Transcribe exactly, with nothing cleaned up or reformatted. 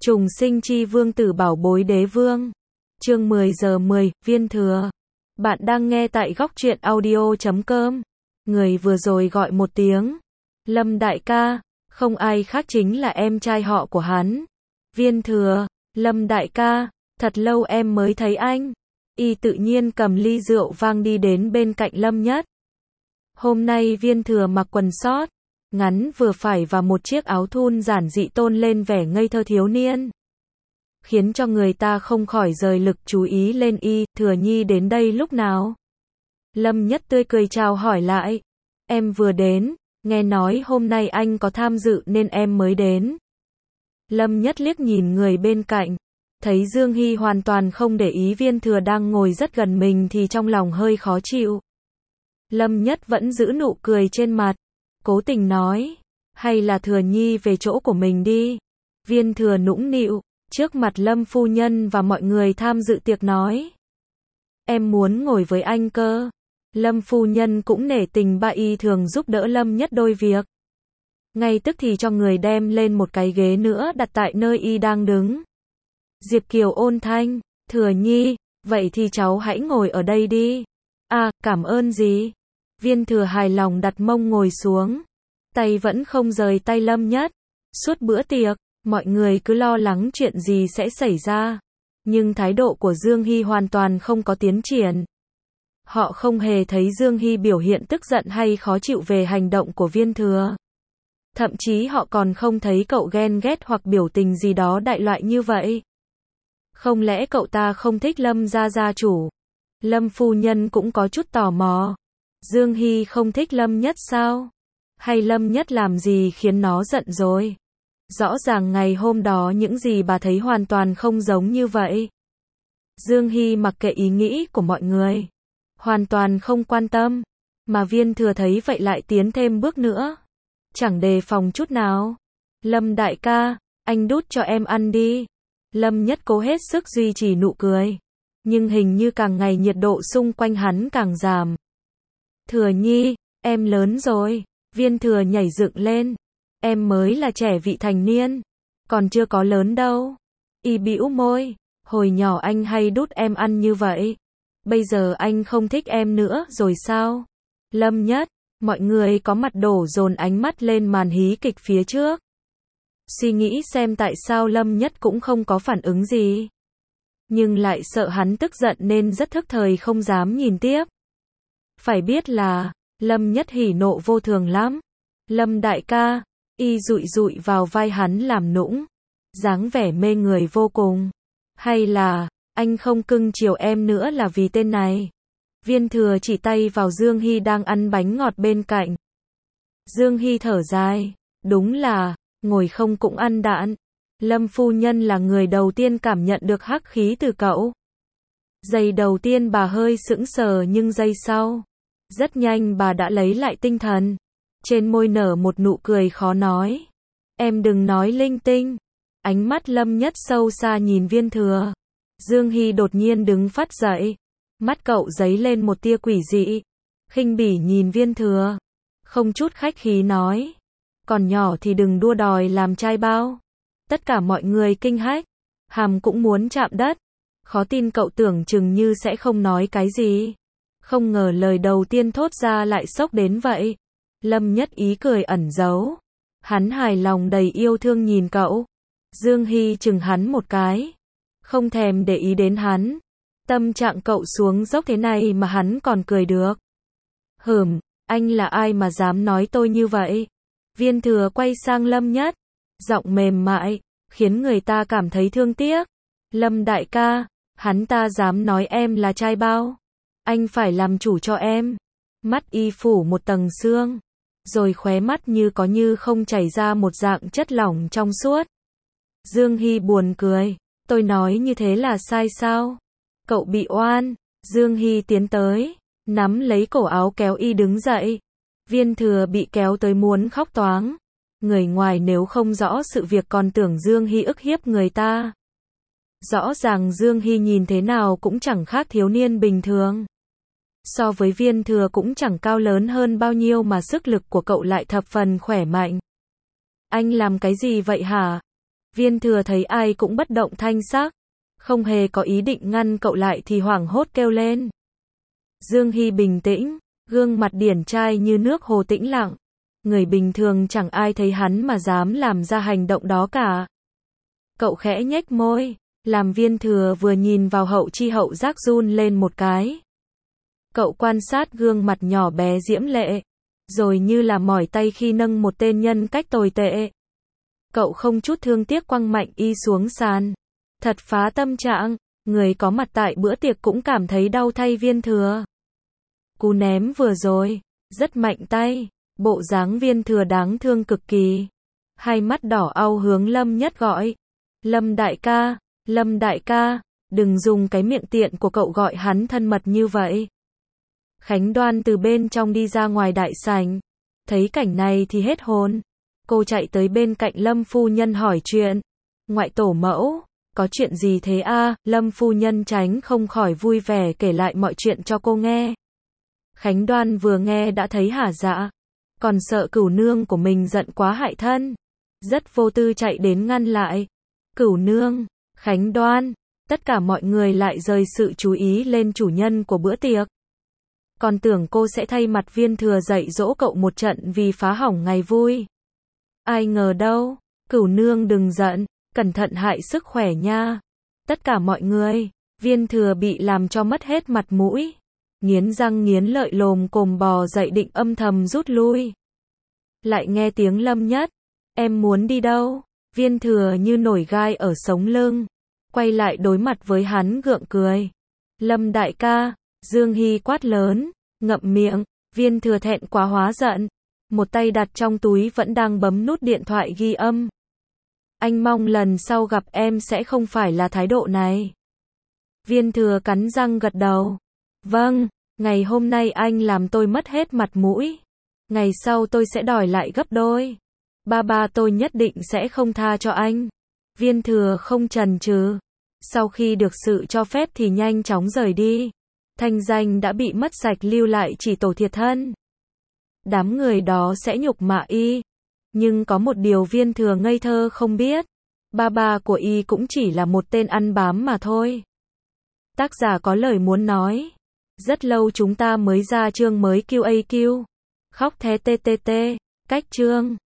Trùng sinh chi vương tử bảo bối đế vương. Chương mười giờ mười, Viên Thừa. Bạn đang nghe tại góc truyện audio chấm com. Người vừa rồi gọi một tiếng. Lâm đại ca, không ai khác chính là em trai họ của hắn. Viên Thừa, Lâm đại ca, thật lâu em mới thấy anh. Y tự nhiên cầm ly rượu vang đi đến bên cạnh Lâm Nhất. Hôm nay Viên Thừa mặc quần sót ngắn vừa phải và một chiếc áo thun giản dị tôn lên vẻ ngây thơ thiếu niên, khiến cho người ta không khỏi rời lực chú ý lên y. Thừa Nhi đến đây lúc nào? Lâm Nhất tươi cười chào hỏi lại. Em vừa đến, nghe nói hôm nay anh có tham dự nên em mới đến. Lâm Nhất liếc nhìn người bên cạnh, thấy Dương Hy hoàn toàn không để ý Viên Thừa đang ngồi rất gần mình thì trong lòng hơi khó chịu. Lâm Nhất vẫn giữ nụ cười trên mặt, cố tình nói, hay là Thừa Nhi về chỗ của mình đi. Viên Thừa nũng nịu, trước mặt Lâm phu nhân và mọi người tham dự tiệc nói. Em muốn ngồi với anh cơ. Lâm phu nhân cũng nể tình ba y thường giúp đỡ Lâm Nhất đôi việc. Ngay tức thì cho người đem lên một cái ghế nữa đặt tại nơi y đang đứng. Diệp Kiều ôn thanh, Thừa Nhi, vậy thì cháu hãy ngồi ở đây đi. À, cảm ơn gì? Viên Thừa hài lòng đặt mông ngồi xuống, tay vẫn không rời tay Lâm Nhất. Suốt bữa tiệc, mọi người cứ lo lắng chuyện gì sẽ xảy ra, nhưng thái độ của Dương Hy hoàn toàn không có tiến triển. Họ không hề thấy Dương Hy biểu hiện tức giận hay khó chịu về hành động của Viên Thừa. Thậm chí họ còn không thấy cậu ghen ghét hoặc biểu tình gì đó đại loại như vậy. Không lẽ cậu ta không thích Lâm gia gia chủ? Lâm phu nhân cũng có chút tò mò. Dương Hy không thích Lâm Nhất sao? Hay Lâm Nhất làm gì khiến nó giận rồi? Rõ ràng ngày hôm đó những gì bà thấy hoàn toàn không giống như vậy. Dương Hy mặc kệ ý nghĩ của mọi người, hoàn toàn không quan tâm, mà Viên Thừa thấy vậy lại tiến thêm bước nữa, chẳng đề phòng chút nào. Lâm đại ca, anh đút cho em ăn đi. Lâm Nhất cố hết sức duy trì nụ cười, nhưng hình như càng ngày nhiệt độ xung quanh hắn càng giảm. Thừa Nhi, em lớn rồi. Viên Thừa nhảy dựng lên. Em mới là trẻ vị thành niên, còn chưa có lớn đâu. Y bĩu môi, hồi nhỏ anh hay đút em ăn như vậy. Bây giờ anh không thích em nữa rồi sao? Lâm Nhất, mọi người có mặt đổ dồn ánh mắt lên màn hí kịch phía trước. Suy nghĩ xem tại sao Lâm Nhất cũng không có phản ứng gì. Nhưng lại sợ hắn tức giận nên rất thức thời không dám nhìn tiếp. Phải biết là, Lâm Nhất hỉ nộ vô thường lắm. Lâm đại ca, y dụi dụi vào vai hắn làm nũng, dáng vẻ mê người vô cùng. Hay là, anh không cưng chiều em nữa là vì tên này? Viên Thừa chỉ tay vào Dương Hy đang ăn bánh ngọt bên cạnh. Dương Hy thở dài, đúng là, ngồi không cũng ăn đạn. Lâm phu nhân là người đầu tiên cảm nhận được hắc khí từ cậu. Giây đầu tiên bà hơi sững sờ nhưng giây sau, rất nhanh bà đã lấy lại tinh thần. Trên môi nở một nụ cười khó nói. Em đừng nói linh tinh. Ánh mắt Lâm Nhất sâu xa nhìn Viên Thừa. Dương Hy đột nhiên đứng phát dậy. Mắt cậu giấy lên một tia quỷ dị. Khinh bỉ nhìn Viên Thừa, không chút khách khí nói. Còn nhỏ thì đừng đua đòi làm trai bao. Tất cả mọi người kinh hách, hàm cũng muốn chạm đất. Khó tin cậu tưởng chừng như sẽ không nói cái gì. Không ngờ lời đầu tiên thốt ra lại sốc đến vậy. Lâm Nhất ý cười ẩn giấu. Hắn hài lòng đầy yêu thương nhìn cậu. Dương Hy chừng hắn một cái, không thèm để ý đến hắn. Tâm trạng cậu xuống dốc thế này mà hắn còn cười được. Hửm, anh là ai mà dám nói tôi như vậy? Viên Thừa quay sang Lâm Nhất, giọng mềm mại, khiến người ta cảm thấy thương tiếc. Lâm đại ca, hắn ta dám nói em là trai bao. Anh phải làm chủ cho em. Mắt y phủ một tầng sương, rồi khóe mắt như có như không chảy ra một dạng chất lỏng trong suốt. Dương Hy buồn cười, tôi nói như thế là sai sao? Cậu bị oan. Dương Hy tiến tới, nắm lấy cổ áo kéo y đứng dậy. Viên Thừa bị kéo tới muốn khóc toáng. Người ngoài nếu không rõ sự việc còn tưởng Dương Hy ức hiếp người ta. Rõ ràng Dương Hy nhìn thế nào cũng chẳng khác thiếu niên bình thường. So với Viên Thừa cũng chẳng cao lớn hơn bao nhiêu mà sức lực của cậu lại thập phần khỏe mạnh. Anh làm cái gì vậy hả? Viên Thừa thấy ai cũng bất động thanh sắc, không hề có ý định ngăn cậu lại thì hoảng hốt kêu lên. Dương Hy bình tĩnh, gương mặt điển trai như nước hồ tĩnh lặng. Người bình thường chẳng ai thấy hắn mà dám làm ra hành động đó cả. Cậu khẽ nhếch môi, làm Viên Thừa vừa nhìn vào hậu chi hậu giác run lên một cái. Cậu quan sát gương mặt nhỏ bé diễm lệ, rồi như là mỏi tay khi nâng một tên nhân cách tồi tệ. Cậu không chút thương tiếc quăng mạnh y xuống sàn. Thật phá tâm trạng, người có mặt tại bữa tiệc cũng cảm thấy đau thay Viên Thừa. Cú ném vừa rồi, rất mạnh tay, bộ dáng Viên Thừa đáng thương cực kỳ. Hai mắt đỏ au hướng Lâm Nhất gọi. Lâm đại ca, Lâm đại ca, đừng dùng cái miệng tiện của cậu gọi hắn thân mật như vậy. Khánh Đoan từ bên trong đi ra ngoài đại sảnh, thấy cảnh này thì hết hồn. Cô chạy tới bên cạnh Lâm phu nhân hỏi chuyện. Ngoại tổ mẫu, có chuyện gì thế a? Lâm phu nhân tránh không khỏi vui vẻ kể lại mọi chuyện cho cô nghe. Khánh Đoan vừa nghe đã thấy hả dạ, còn sợ Cửu nương của mình giận quá hại thân, rất vô tư chạy đến ngăn lại. Cửu nương, Khánh Đoan, tất cả mọi người lại rời sự chú ý lên chủ nhân của bữa tiệc. Còn tưởng cô sẽ thay mặt Viên Thừa dạy dỗ cậu một trận vì phá hỏng ngày vui. Ai ngờ đâu, Cửu nương đừng giận, cẩn thận hại sức khỏe nha. Tất cả mọi người, Viên Thừa bị làm cho mất hết mặt mũi, nghiến răng nghiến lợi lồm cồm bò dậy định âm thầm rút lui. Lại nghe tiếng Lâm Nhất, em muốn đi đâu? Viên Thừa như nổi gai ở sống lưng, quay lại đối mặt với hắn gượng cười. Lâm đại ca, Dương Hy quát lớn, ngậm miệng. Viên Thừa thẹn quá hóa giận, một tay đặt trong túi vẫn đang bấm nút điện thoại ghi âm. Anh mong lần sau gặp em sẽ không phải là thái độ này. Viên Thừa cắn răng gật đầu. Vâng, ngày hôm nay anh làm tôi mất hết mặt mũi. Ngày sau tôi sẽ đòi lại gấp đôi. Ba ba tôi nhất định sẽ không tha cho anh. Viên Thừa không chần chừ. Sau khi được sự cho phép thì nhanh chóng rời đi. Thanh danh đã bị mất sạch lưu lại chỉ tổ thiệt thân. Đám người đó sẽ nhục mạ y. Nhưng có một điều Viên Thừa ngây thơ không biết. Ba ba của y cũng chỉ là một tên ăn bám mà thôi. Tác giả có lời muốn nói. Rất lâu chúng ta mới ra chương mới quy a quy. Khóc thé tê tê tê. Cách chương.